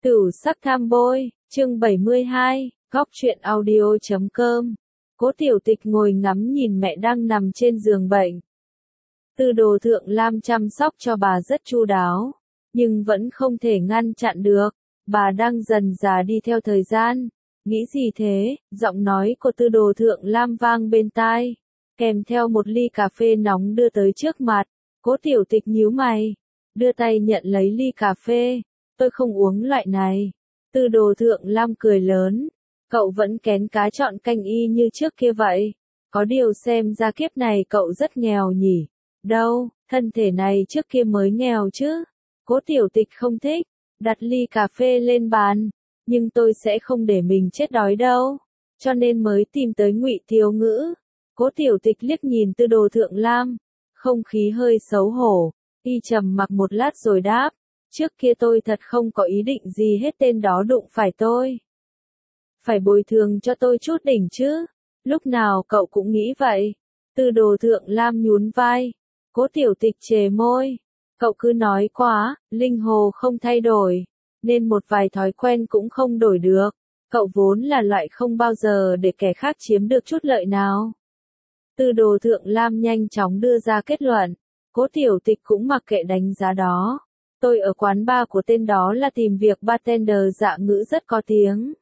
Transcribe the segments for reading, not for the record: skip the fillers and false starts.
Tửu sắc tham bôi, chương 72, góc truyện audio.com. Cố Tiểu Tịch ngồi ngắm nhìn mẹ đang nằm trên giường bệnh. Tư Đồ Thượng Lam chăm sóc cho bà rất chu đáo, nhưng vẫn không thể ngăn chặn được. Bà đang dần già đi theo thời gian. Nghĩ gì thế? Giọng nói của Tư Đồ Thượng Lam vang bên tai, kèm theo một ly cà phê nóng đưa tới trước mặt. Cố Tiểu Tịch nhíu mày, đưa tay nhận lấy ly cà phê. Tôi không uống loại này. Tư Đồ Thượng Lam cười lớn. Cậu vẫn kén cá chọn canh y như trước kia vậy. Có điều xem ra kiếp này cậu rất nghèo nhỉ. Đâu, thân thể này trước kia mới nghèo chứ. Cố Tiểu Tịch không thích, đặt ly cà phê lên bàn. Nhưng tôi sẽ không để mình chết đói đâu. Cho nên mới tìm tới Ngụy Thiếu Ngữ. Cố Tiểu Tịch liếc nhìn Tư Đồ Thượng Lam. Không khí hơi xấu hổ. Y trầm mặc một lát rồi đáp. Trước kia tôi thật không có ý định gì hết, tên đó đụng phải tôi. Phải bồi thường cho tôi chút đỉnh chứ. Lúc nào cậu cũng nghĩ vậy. Tư Đồ Thượng Lam nhún vai. Cố Tiểu Tịch chề môi. Cậu cứ nói quá, linh hồ không thay đổi. Nên một vài thói quen cũng không đổi được. Cậu vốn là loại không bao giờ để kẻ khác chiếm được chút lợi nào. Tư Đồ Thượng Lam nhanh chóng đưa ra kết luận. Cố Tiểu Tịch cũng mặc kệ đánh giá đó. Tôi ở quán bar của tên đó là tìm việc bartender dạ ngữ rất có tiếng.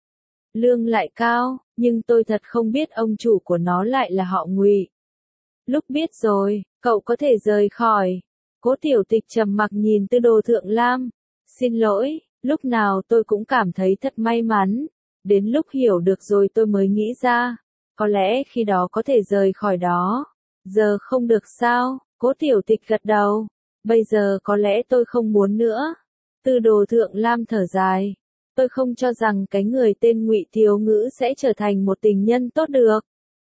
Lương lại cao, nhưng tôi thật không biết ông chủ của nó lại là họ Ngụy. Lúc biết rồi, cậu có thể rời khỏi. Cố Tiểu Tịch trầm mặc nhìn Tư Đồ Thượng Lam. Xin lỗi, lúc nào tôi cũng cảm thấy thật may mắn. Đến lúc hiểu được rồi tôi mới nghĩ ra. Có lẽ khi đó có thể rời khỏi đó. Giờ không được sao? Cố Tiểu Tịch gật đầu. Bây giờ có lẽ tôi không muốn nữa. Tư Đồ Thượng Lam thở dài. Tôi không cho rằng cái người tên Ngụy Thiếu Ngữ sẽ trở thành một tình nhân tốt được.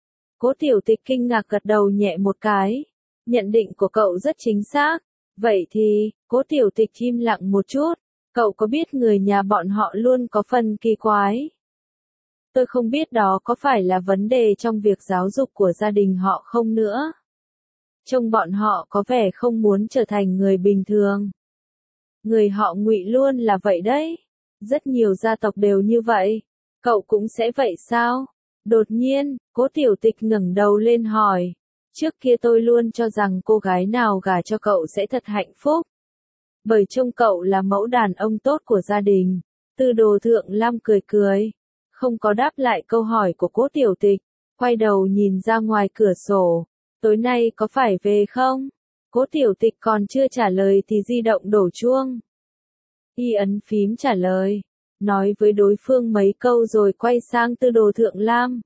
Cố Tiểu Tịch kinh ngạc gật đầu nhẹ một cái. Nhận định của cậu rất chính xác. Vậy thì, Cố Tiểu Tịch im lặng một chút. Cậu có biết người nhà bọn họ luôn có phần kỳ quái? Tôi không biết đó có phải là vấn đề trong việc giáo dục của gia đình họ không nữa. Trông bọn họ có vẻ không muốn trở thành người bình thường. Người họ Ngụy luôn là vậy đấy. Rất nhiều gia tộc đều như vậy. Cậu cũng sẽ vậy sao? Đột nhiên, Cố Tiểu Tịch ngẩng đầu lên hỏi. Trước kia tôi luôn cho rằng cô gái nào gả cho cậu sẽ thật hạnh phúc. Bởi trông cậu là mẫu đàn ông tốt của gia đình. Tư Đồ Thượng Lam cười cười. Không có đáp lại câu hỏi của Cố Tiểu Tịch. Quay đầu nhìn ra ngoài cửa sổ. Tối nay có phải về không? Cố Tiểu Tịch còn chưa trả lời thì di động đổ chuông. Y ấn phím trả lời. Nói với đối phương mấy câu rồi quay sang Tư Đồ Thượng Lam.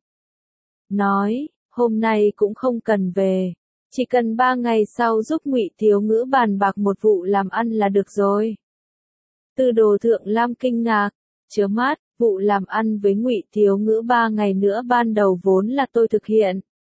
Nói, hôm nay cũng không cần về. Chỉ cần 3 ngày sau giúp Ngụy Thiếu Ngữ bàn bạc một vụ làm ăn là được rồi. Tư Đồ Thượng Lam kinh ngạc. Chớ mắt, vụ làm ăn với Ngụy Thiếu Ngữ 3 ngày nữa ban đầu vốn là tôi thực hiện.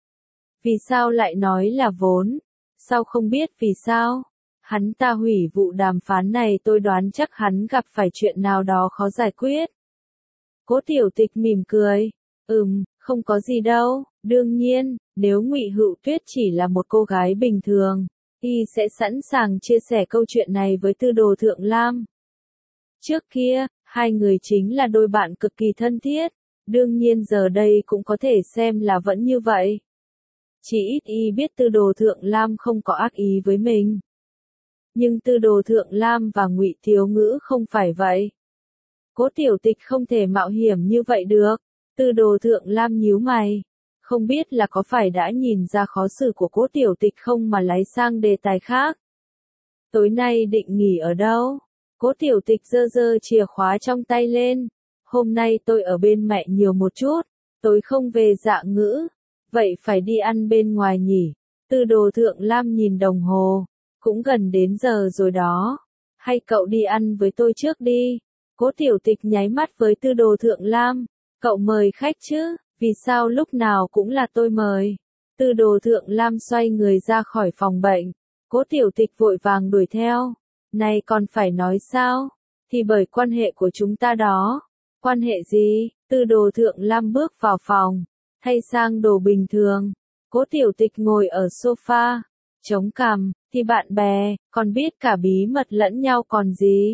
Vì sao lại nói là vốn? Sao không biết vì sao? Hắn ta hủy vụ đàm phán này, tôi đoán chắc hắn gặp phải chuyện nào đó khó giải quyết. Cố Tiểu Tịch mỉm cười. Không có gì đâu. Đương nhiên, nếu Ngụy Hữu Tuyết chỉ là một cô gái bình thường, y sẽ sẵn sàng chia sẻ câu chuyện này với Tư Đồ Thượng Lam. Trước kia, hai người chính là đôi bạn cực kỳ thân thiết. Đương nhiên giờ đây cũng có thể xem là vẫn như vậy. Chỉ ít y biết Tư Đồ Thượng Lam không có ác ý với mình. Nhưng Tư Đồ Thượng Lam và Ngụy Thiếu Ngữ không phải vậy. Cố Tiểu Tịch không thể mạo hiểm như vậy được. Tư Đồ Thượng Lam nhíu mày. Không biết là có phải đã nhìn ra khó xử của Cố Tiểu Tịch không mà lái sang đề tài khác. Tối nay định nghỉ ở đâu? Cố Tiểu Tịch giơ giơ chìa khóa trong tay lên. Hôm nay tôi ở bên mẹ nhiều một chút. Tối không về Dạ Ngữ. Vậy phải đi ăn bên ngoài nhỉ? Tư Đồ Thượng Lam nhìn đồng hồ. Cũng gần đến giờ rồi đó. Hay cậu đi ăn với tôi trước đi. Cố Tiểu Tịch nháy mắt với Tư Đồ Thượng Lam. Cậu mời khách chứ, vì sao lúc nào cũng là tôi mời. Tư Đồ Thượng Lam xoay người ra khỏi phòng bệnh. Cố Tiểu Tịch vội vàng đuổi theo. Này còn phải nói sao? Thì bởi quan hệ của chúng ta đó. Quan hệ gì? Tư Đồ Thượng Lam bước vào phòng. Thay sang đồ bình thường. Cố Tiểu Tịch ngồi ở sofa. Chống cằm, thì bạn bè, còn biết cả bí mật lẫn nhau còn gì.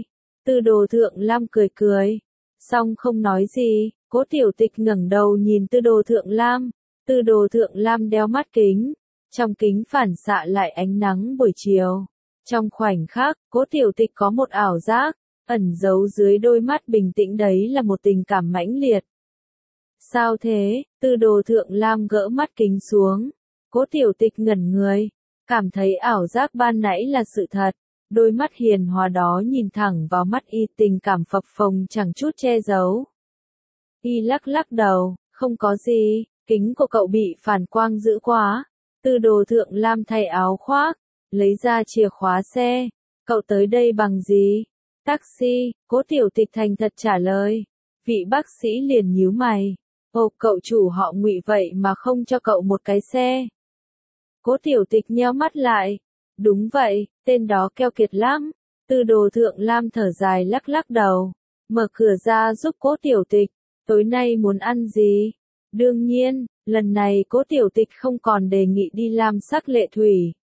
Tư đồ thượng Lam cười cười. Xong không nói gì, Cố Tiểu Tịch ngẩng đầu nhìn tư đồ thượng Lam. Tư đồ thượng Lam đeo mắt kính. Trong kính phản xạ lại ánh nắng buổi chiều. Trong khoảnh khắc, Cố Tiểu Tịch có một ảo giác, ẩn giấu dưới đôi mắt bình tĩnh đấy là một tình cảm mãnh liệt. Sao thế? Tư đồ thượng Lam gỡ mắt kính xuống. Cố Tiểu Tịch ngẩn người, cảm thấy ảo giác ban nãy là sự thật. Đôi mắt hiền hòa đó nhìn thẳng vào mắt y, tình cảm phập phồng chẳng chút che giấu. Y lắc lắc đầu, không có gì, kính của cậu bị phản quang dữ quá. Tư đồ thượng Lam thay áo khoác, lấy ra chìa khóa xe. Cậu tới đây bằng gì? Taxi, Cố Tiểu Tịch thành thật trả lời. Vị bác sĩ liền nhíu mày. Ồ, cậu chủ họ Ngụy vậy mà không cho cậu một cái xe. Cố Tiểu Tịch nheo mắt lại. Đúng vậy, tên đó keo kiệt lắm. Tư đồ thượng Lam thở dài lắc lắc đầu. Mở cửa ra giúp Cố Tiểu Tịch. Tối nay muốn ăn gì? Đương nhiên, lần này Cố Tiểu Tịch không còn đề nghị đi làm sắc lệ thủy.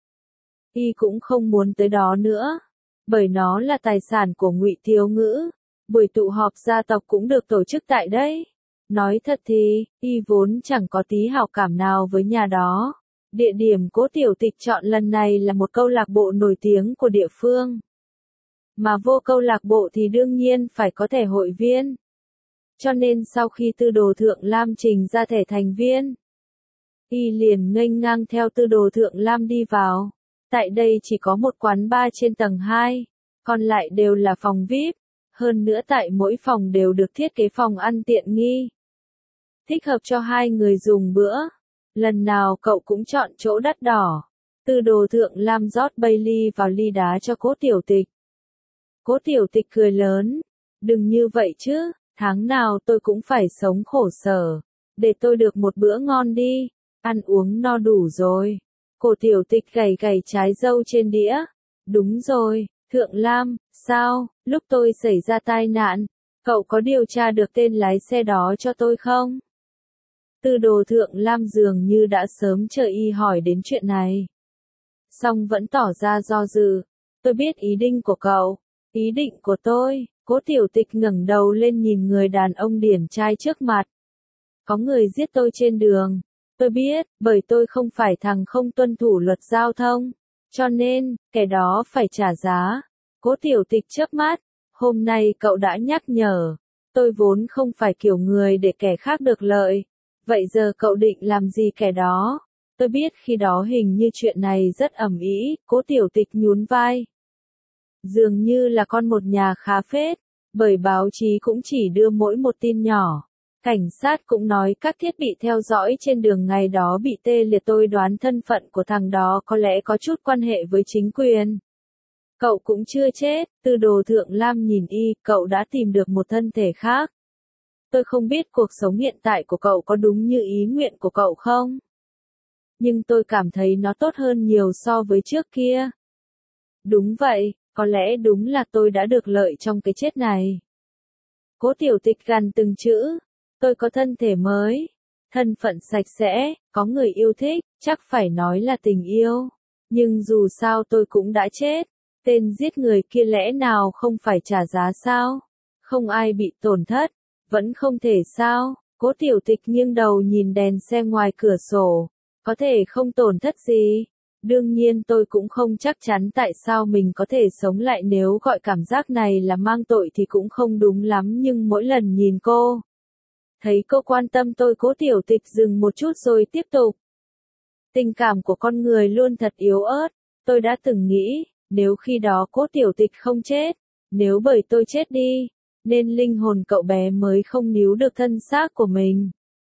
Y cũng không muốn tới đó nữa. Bởi nó là tài sản của Ngụy Thiếu Ngữ. Buổi tụ họp gia tộc cũng được tổ chức tại đây. Nói thật thì, y vốn chẳng có tí hảo cảm nào với nhà đó. Địa điểm Cố Tiểu Tịch chọn lần này là một câu lạc bộ nổi tiếng của địa phương. Mà vô câu lạc bộ thì đương nhiên phải có thẻ hội viên. Cho nên sau khi tư đồ thượng Lam trình ra thẻ thành viên, y liền nghênh ngang theo tư đồ thượng Lam đi vào. Tại đây chỉ có một quán bar trên tầng 2, còn lại đều là phòng VIP. Hơn nữa tại mỗi phòng đều được thiết kế phòng ăn tiện nghi, thích hợp cho hai người dùng bữa. Lần nào cậu cũng chọn chỗ đắt đỏ. Tư đồ thượng Lam rót Bailey vào ly đá cho Cố Tiểu Tịch. Cố Tiểu Tịch cười lớn. Đừng như vậy chứ, tháng nào tôi cũng phải sống khổ sở. Để tôi được một bữa ngon đi, ăn uống no đủ rồi. Cố Tiểu Tịch gảy gảy trái dâu trên đĩa. Đúng rồi, Thượng Lam, sao, lúc tôi xảy ra tai nạn, cậu có điều tra được tên lái xe đó cho tôi không? Tư đồ thượng Lam dường như đã sớm chờ y hỏi đến chuyện này. Song vẫn tỏ ra do dự. Tôi biết ý định của cậu. Ý định của tôi. Cố Tiểu Tịch ngẩng đầu lên nhìn người đàn ông điển trai trước mặt. Có người giết tôi trên đường. Tôi biết, bởi tôi không phải thằng không tuân thủ luật giao thông. Cho nên, kẻ đó phải trả giá. Cố Tiểu Tịch chớp mắt. Hôm nay cậu đã nhắc nhở. Tôi vốn không phải kiểu người để kẻ khác được lợi. Vậy giờ cậu định làm gì kẻ đó? Tôi biết khi đó hình như chuyện này rất ầm ĩ. Cố Tiểu Tịch nhún vai. Dường như là con một nhà khá phết, bởi báo chí cũng chỉ đưa mỗi một tin nhỏ. Cảnh sát cũng nói các thiết bị theo dõi trên đường ngày đó bị tê liệt. Tôi đoán thân phận của thằng đó có lẽ có chút quan hệ với chính quyền. Cậu cũng chưa chết. Tư đồ thượng Lam nhìn y, cậu đã tìm được một thân thể khác. Tôi không biết cuộc sống hiện tại của cậu có đúng như ý nguyện của cậu không? Nhưng tôi cảm thấy nó tốt hơn nhiều so với trước kia. Đúng vậy, có lẽ đúng là tôi đã được lợi trong cái chết này. Cố Tiểu Tịch gằn từng chữ. Tôi có thân thể mới, thân phận sạch sẽ, có người yêu thích, chắc phải nói là tình yêu. Nhưng dù sao tôi cũng đã chết. Tên giết người kia lẽ nào không phải trả giá sao? Không ai bị tổn thất. Vẫn không thể sao? Cố Tiểu Tịch nghiêng đầu nhìn đèn xe ngoài cửa sổ. Có thể không tổn thất gì? Đương nhiên tôi cũng không chắc chắn tại sao mình có thể sống lại, nếu gọi cảm giác này là mang tội thì cũng không đúng lắm, nhưng mỗi lần nhìn cô, thấy cô quan tâm tôi. Cố Tiểu Tịch dừng một chút rồi tiếp tục. Tình cảm của con người luôn thật yếu ớt. Tôi đã từng nghĩ, nếu khi đó Cố Tiểu Tịch không chết, nếu bởi tôi chết đi, nên linh hồn cậu bé mới không níu được thân xác của mình,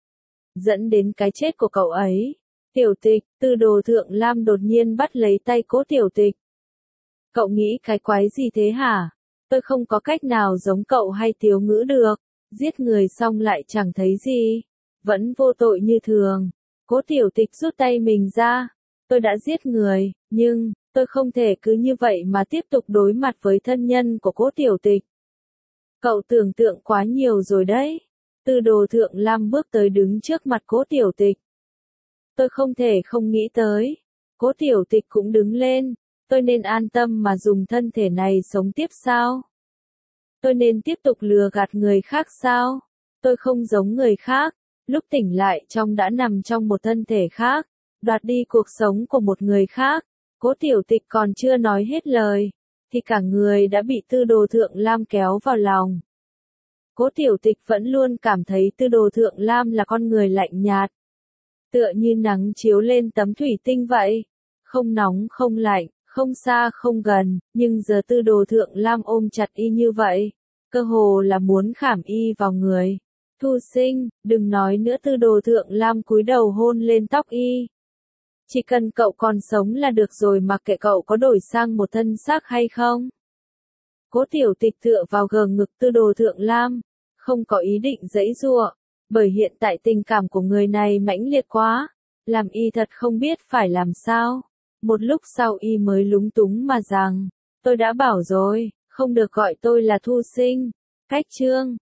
dẫn đến cái chết của cậu ấy. Tiểu Tịch, Tư đồ thượng Lam đột nhiên bắt lấy tay Cố Tiểu Tịch. Cậu nghĩ cái quái gì thế hả? Tôi không có cách nào giống cậu hay Thiếu Ngữ được. Giết người xong lại chẳng thấy gì. Vẫn vô tội như thường. Cố Tiểu Tịch rút tay mình ra. Tôi đã giết người, nhưng, tôi không thể cứ như vậy mà tiếp tục đối mặt với thân nhân của Cố Tiểu Tịch. Cậu tưởng tượng quá nhiều rồi đấy. Tư đồ thượng Lam bước tới đứng trước mặt Cố Tiểu Tịch. Tôi không thể không nghĩ tới. Cố Tiểu Tịch cũng đứng lên. Tôi nên an tâm mà dùng thân thể này sống tiếp sao? Tôi nên tiếp tục lừa gạt người khác sao? Tôi không giống người khác. Lúc tỉnh lại trong đã nằm trong một thân thể khác, đoạt đi cuộc sống của một người khác. Cố Tiểu Tịch còn chưa nói hết lời, thì cả người đã bị Tư Đồ Thượng Lam kéo vào lòng. Cố Tiểu Tịch vẫn luôn cảm thấy Tư Đồ Thượng Lam là con người lạnh nhạt. Tựa như nắng chiếu lên tấm thủy tinh vậy. Không nóng không lạnh, không xa không gần, nhưng giờ Tư Đồ Thượng Lam ôm chặt y như vậy. Cơ hồ là muốn khảm y vào người. Thu Sinh, đừng nói nữa. Tư Đồ Thượng Lam cúi đầu hôn lên tóc y. Chỉ cần cậu còn sống là được rồi, mặc kệ cậu có đổi sang một thân xác hay không. Cố Tiểu Tịch tựa vào gờ ngực Tư Đồ Thượng Lam, không có ý định giãy giụa, bởi hiện tại tình cảm của người này mãnh liệt quá, làm y thật không biết phải làm sao. Một lúc sau y mới lúng túng mà rằng, tôi đã bảo rồi, không được gọi tôi là Thu Sinh. Cách chương